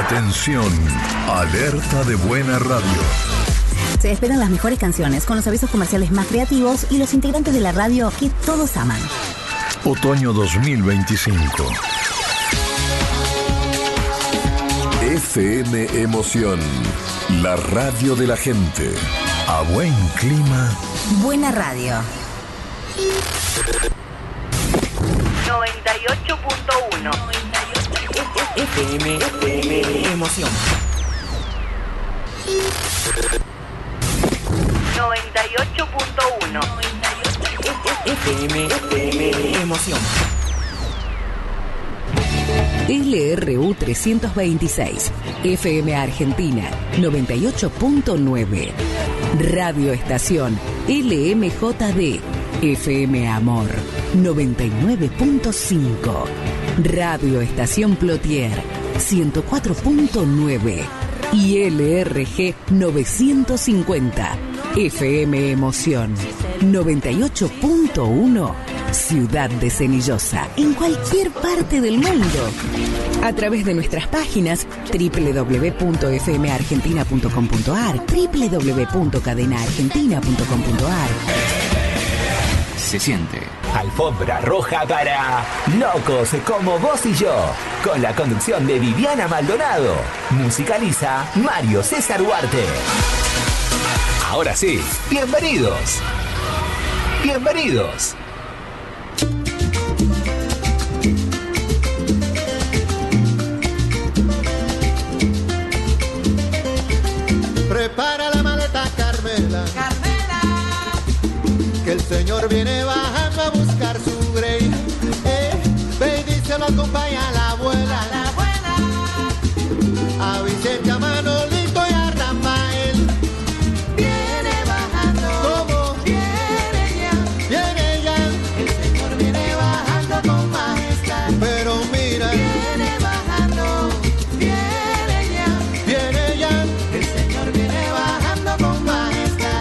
Atención, alerta de buena radio. Se esperan las mejores canciones con los avisos comerciales más creativos y los integrantes de la radio que todos aman. Otoño 2025. FM Emoción, la radio de la gente. A buen clima. Buena radio. 98.1 FM Emoción. 98.1 FM Emoción. LRU 326, FM Argentina 98.9, Radio Estación LMJD, FM Amor 99.5, Radio Estación Plotier 104.9 y LRG 950, FM Emoción 98.1, Ciudad de Cenillosa, en cualquier parte del mundo. A través de nuestras páginas www.fmargentina.com.ar, www.cadenaargentina.com.ar. Se siente. Alfombra roja para locos como vos y yo, con la conducción de Viviana Maldonado. Musicaliza Mario César Huarte. Ahora sí, bienvenidos. Bienvenidos. Prepara la maleta, Carmela. Carmela, Que el señor viene bajando a buscar su grey. Ve y díselo, acompaña a la abuela. la abuela, A Vicente, a Manolito y a Rafael. viene bajando. ¿Cómo? Viene ya, Viene ya, el señor viene bajando con majestad. pero mira, Viene bajando, viene ya, viene ya. el señor viene bajando con majestad.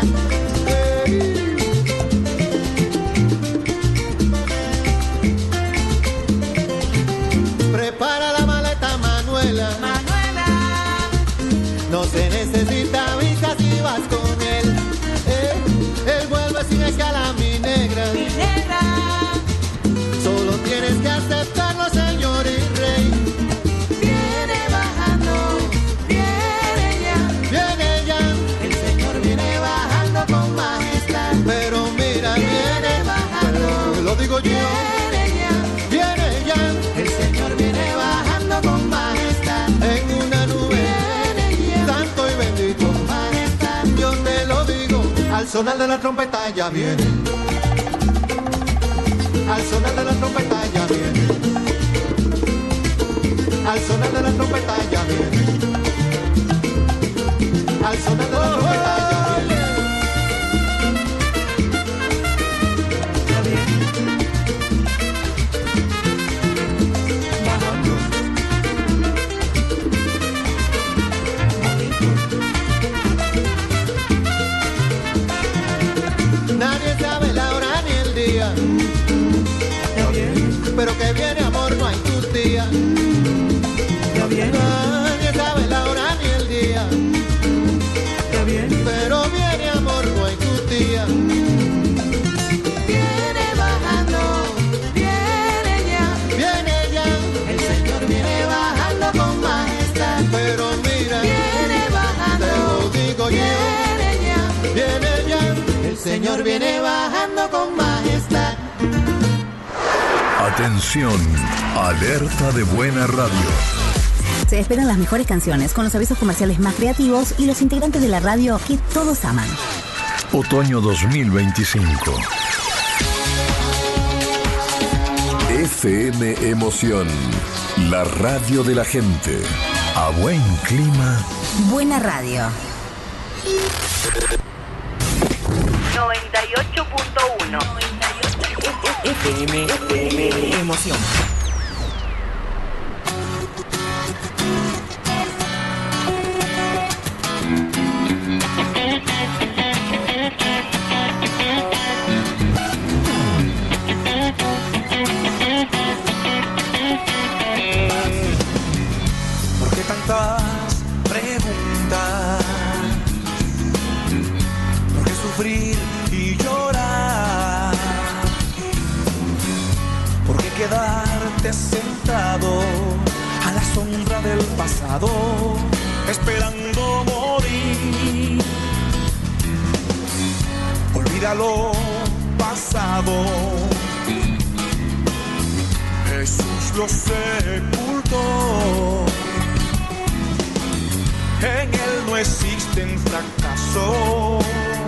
Prepara la maleta, Manuela. Manuela, No se necesita visa si vas con él. Él vuelve sin escala, mi negra. mi negra, Solo tienes que aceptarlo, señor y rey. viene bajando, viene ya, Viene ya, el señor viene bajando con majestad. pero mira, viene bajando, lo digo yo. viene ya, Viene ya, el señor viene bajando con majestad. en una nube, Viene ya, santo y bendito. majestad. Yo te lo digo, al sonar de la trompeta ya viene. Al sonar de la trompeta ya viene. Al sonar de la trompeta ya viene. Al sonar de la trompeta ya viene. Ya viene. Bajando. Nadie sabe la hora ni el día, Ya viene, pero que viene amor no hay tus días. ya viene, Nadie sabe la hora ni el día, ya viene. pero viene amor no hay tus días. Viene bajando, viene ya, Viene ya, el señor viene bajando con majestad. pero mira, Viene te bajando, lo digo yo. viene ya, Viene ya, el señor viene bajando con majestad. Atención, alerta de buena radio. Se esperan las mejores canciones con los avisos comerciales más creativos y los integrantes de la radio que todos aman. Otoño 2025. FM Emoción, la radio de la gente. A buen clima. Buena radio. 98.1 FM Emoción. tantas preguntas? ¿Por qué sufrir y llorar? ¿Por qué quedarte sentado a la sombra del pasado, esperando morir? Olvida lo pasado, Jesús lo sepultó. En él no existen fracasos.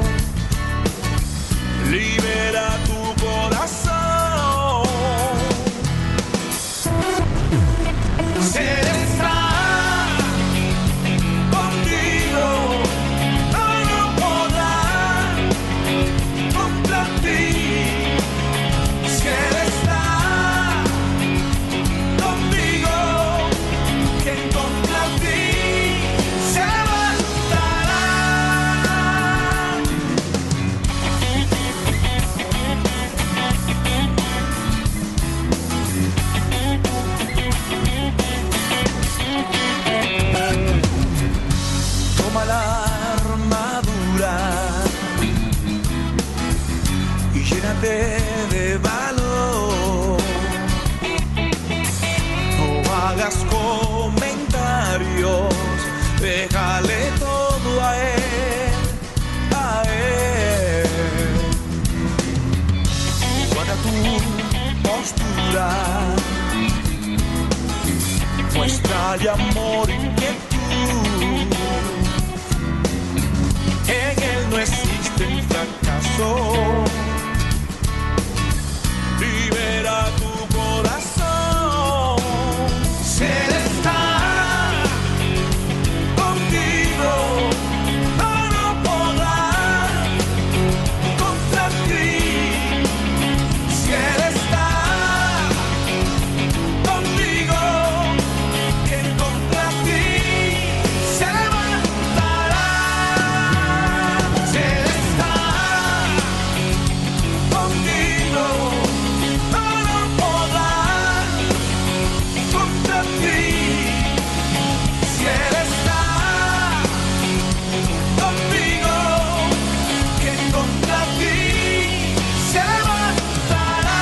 Libera tu corazón. Si él está contigo, no podrá contra ti. Si él está contigo, quien contra ti se levantará. Toma la armadura y llénate de valor. No hagas comentarios, déjale todo a él, a él. Guarda tu postura, muéstrale amor y quietud. En él no existen fracasos. Libera tu corazón. Si él está contigo, no podrá contra ti. Si él está contigo, quien contra ti se levantará. Si él está contigo, no podrá contra ti. Si él está contigo, quien contra ti se levantará.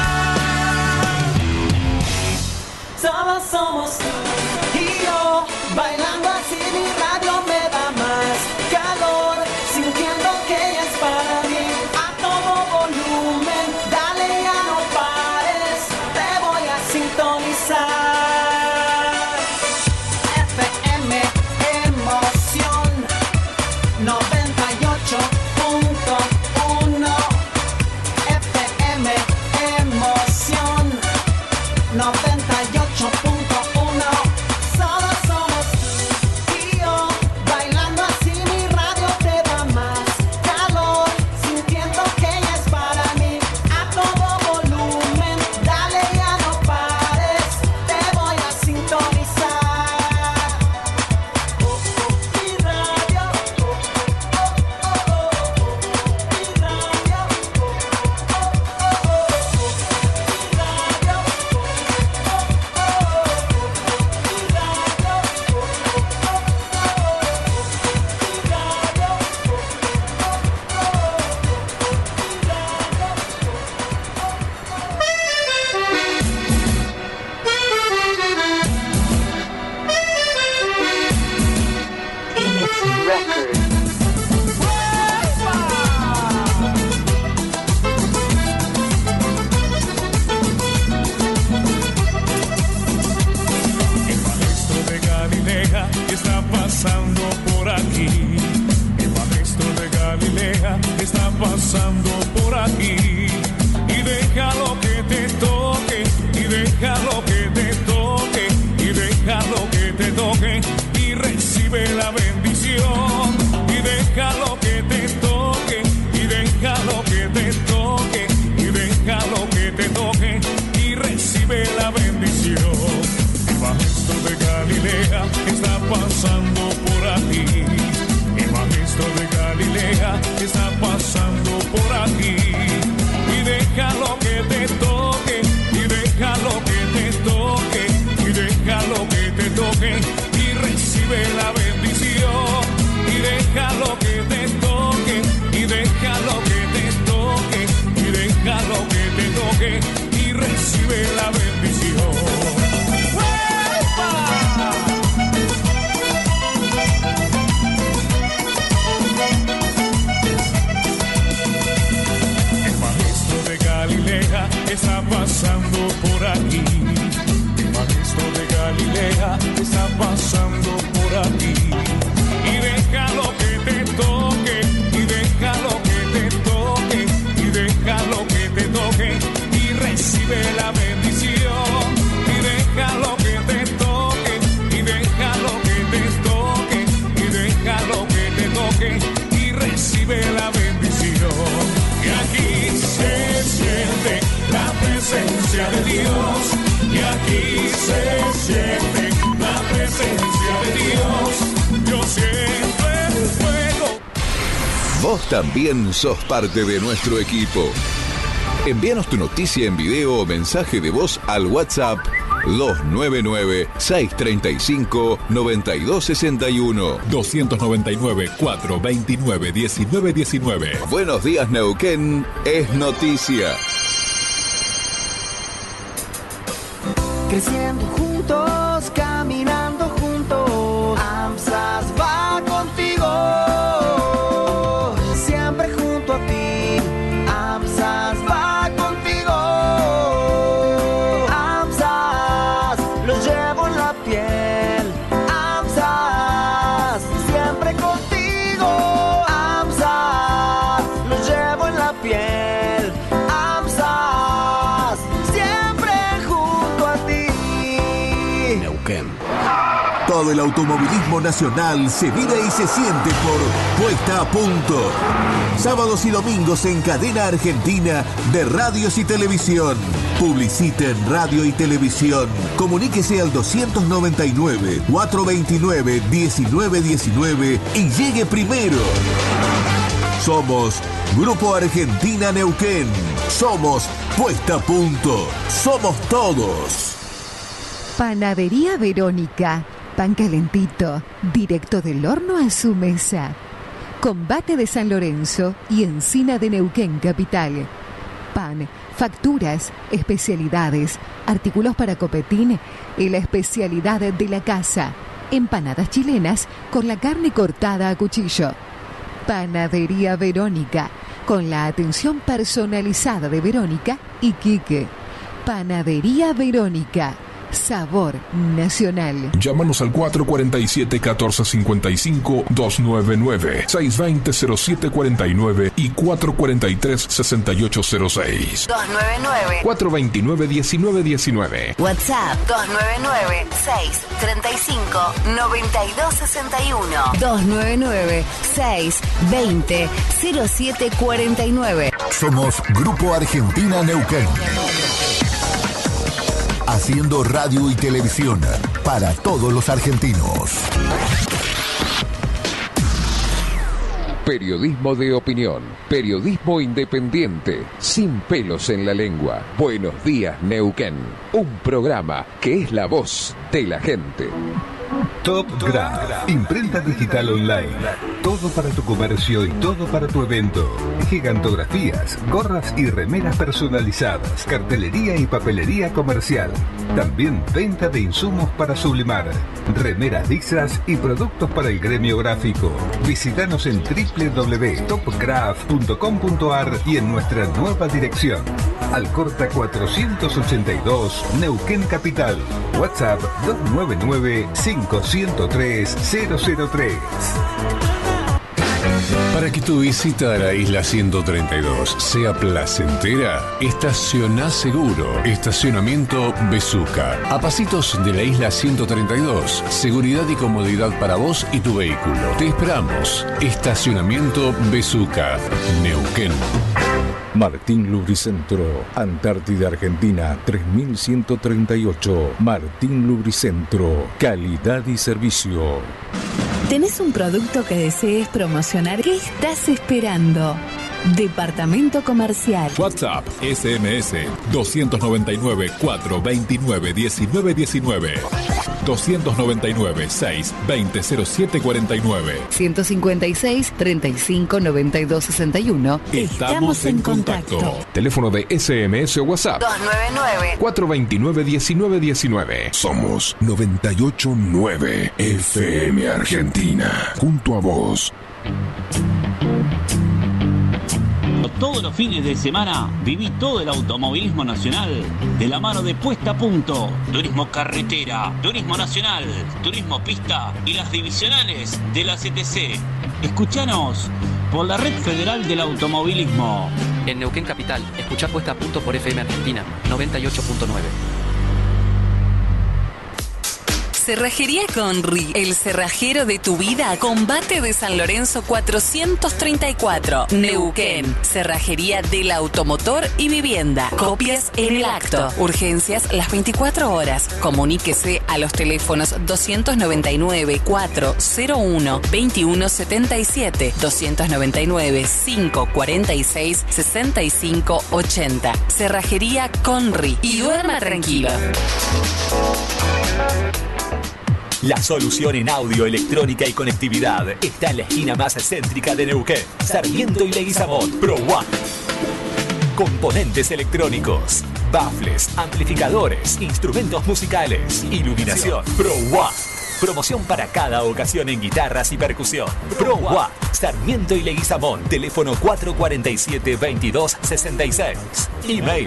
Solo somos tú y yo, bailando así mi radio me da más calor, sintiendo que ella es para mí. A todo volumen, dale ya no pares, te voy a sintonizar. FM Emoción 98.1. FM Emoción 98.1. Solo somos tú y yo, bailando así mi radio te da más calor, sintiendo que ella es para mí. A todo volumen, dale ya no pares, te voy a sintonizar. Mi radio, mi El maestro de Galilea está pasando por aquí. El maestro de Galilea está pasando por aquí. Y déjalo que te toque, y déjalo que te toque, y déjalo que te toque, y recibe la bendición. Y déjalo que te toque, y déjalo que te toque, y déjalo que te toque, y recibe la bendición. El maestro de Galilea está pasando por aquí. El maestro de Galilea está pasando por aquí. Y déjalo que te toque, y déjalo que te toque, y déjalo que te toque, y Canileja está pasando por aquí. Y déjalo que te toque, y déjalo que te toque, y déjalo que te toque, y recibe la bendición. Y déjalo que te toque, y déjalo que te toque, y déjalo que te toque, y recibe la bendición. Y aquí se siente la presencia de Dios, y aquí se siente la presencia de Dios. Yo siento el fuego. Vos también sos parte de nuestro equipo. Envíanos tu noticia en video o mensaje de voz al WhatsApp 299-635-9261. 299-429-1919. Buenos días, Neuquén, es noticia. Creciendo juntos, caminando juntos, AMSAS va contigo, siempre junto a ti, AMSAS va contigo, AMSAS lo llevo en la piel, AMSAS siempre contigo, AMSAS lo llevo en la piel, AMSAS siempre junto a ti. Neuquén. Todo el automovilismo nacional se vive y se siente por Puesta a Punto. Sábados y domingos en cadena argentina de radios y televisión. Publicite en radio y televisión. Comuníquese al 299-429-1919 y llegue primero. Somos Grupo Argentina Neuquén. Somos Puesta a Punto. Somos todos. Panadería Verónica. Pan calentito, directo del horno a su mesa. Combate de San Lorenzo y Encina de Neuquén Capital. Pan, facturas, especialidades, artículos para copetín y la especialidad de la casa. Empanadas chilenas con la carne cortada a cuchillo. Panadería Verónica, con la atención personalizada de Verónica y Quique. Panadería Verónica. Sabor nacional. Llámanos al 447-1455-299-620-0749 y 443-6806. 299. 429-1919. WhatsApp 299-635-9261. 299-620-0749. Somos Grupo Argentina Neuquén. Haciendo radio y televisión para todos los argentinos. Periodismo de opinión, periodismo independiente, sin pelos en la lengua. Buenos días, Neuquén. Un programa que es la voz de la gente. Top Graph, imprenta digital online. Todo para tu comercio y todo para tu evento. Gigantografías, gorras y remeras personalizadas, cartelería y papelería comercial. También venta de insumos para sublimar, remeras lisas y productos para el gremio gráfico. Visítanos en www.topgraph.com.ar y en nuestra nueva dirección. Alcorta 482, Neuquén Capital. WhatsApp 299-503-003. Para que tu visita a la isla 132 sea placentera, estaciona seguro. Estacionamiento Bezuca. A pasitos de la isla 132. Seguridad y comodidad para vos y tu vehículo. Te esperamos. Estacionamiento Bezuca. Neuquén. Martín Lubricentro, Antártida Argentina 3138. Martín Lubricentro, calidad y servicio. ¿Tenés un producto que desees promocionar? ¿Qué estás esperando? Departamento Comercial. WhatsApp, SMS 299-429-1919. 299-620-0749. 156-35-9261. Estamos en contacto. Teléfono de SMS o WhatsApp 299-429-1919. Somos 98.9 FM Argentina. Junto a vos. Todos los fines de semana viví todo el automovilismo nacional de la mano de Puesta a Punto. Turismo carretera, turismo nacional, turismo pista y las divisionales de la CTC. Escuchanos por la Red Federal del Automovilismo. En Neuquén Capital, escuchá Puesta a Punto por FM Argentina 98.9. Cerrajería Conri, el cerrajero de tu vida. Combate de San Lorenzo 434, Neuquén. Cerrajería del automotor y vivienda. Copias en el acto. Urgencias las 24 horas. Comuníquese a los teléfonos 299-401-2177, 299-546-6580. Cerrajería Conri. Y duerma tranquilo. La solución en audio, electrónica y conectividad está en la esquina más céntrica de Neuquén, Sarmiento y Leguizamón. Pro One. Componentes electrónicos, baffles, amplificadores, instrumentos musicales, iluminación. Pro One. Promoción para cada ocasión en guitarras y percusión. Pro One. Sarmiento y Leguizamón. Teléfono 447-2266. Email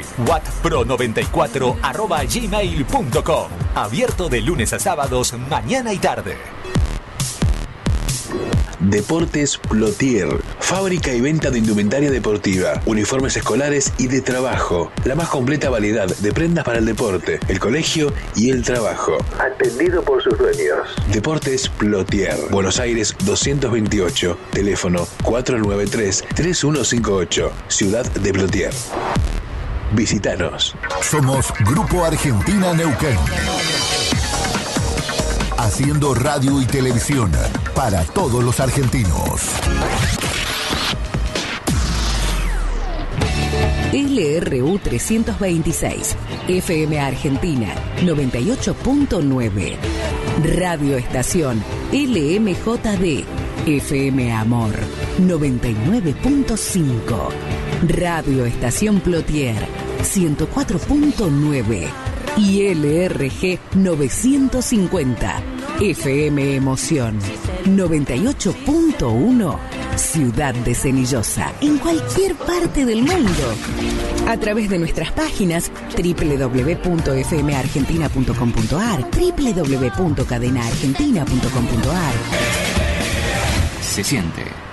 wattpro94@gmail.com. Abierto de lunes a sábados, mañana y tarde. Deportes Plotier, fábrica y venta de indumentaria deportiva, uniformes escolares y de trabajo, la más completa variedad de prendas para el deporte, el colegio y el trabajo. Atendido por sus dueños. Deportes Plotier, Buenos Aires 228, teléfono 493-3158, Ciudad de Plotier. Visítanos. Somos Grupo Argentina Neuquén. Haciendo radio y televisión para todos los argentinos. LRU 326, FM Argentina 98.9. Radio Estación LMJD, FM Amor 99.5. Radio Estación Plotier 104.9. Y LRG 950, FM Emoción 98.1, Ciudad de Cenillosa, en cualquier parte del mundo. A través de nuestras páginas www.fmargentina.com.ar, www.cadenaargentina.com.ar. Se siente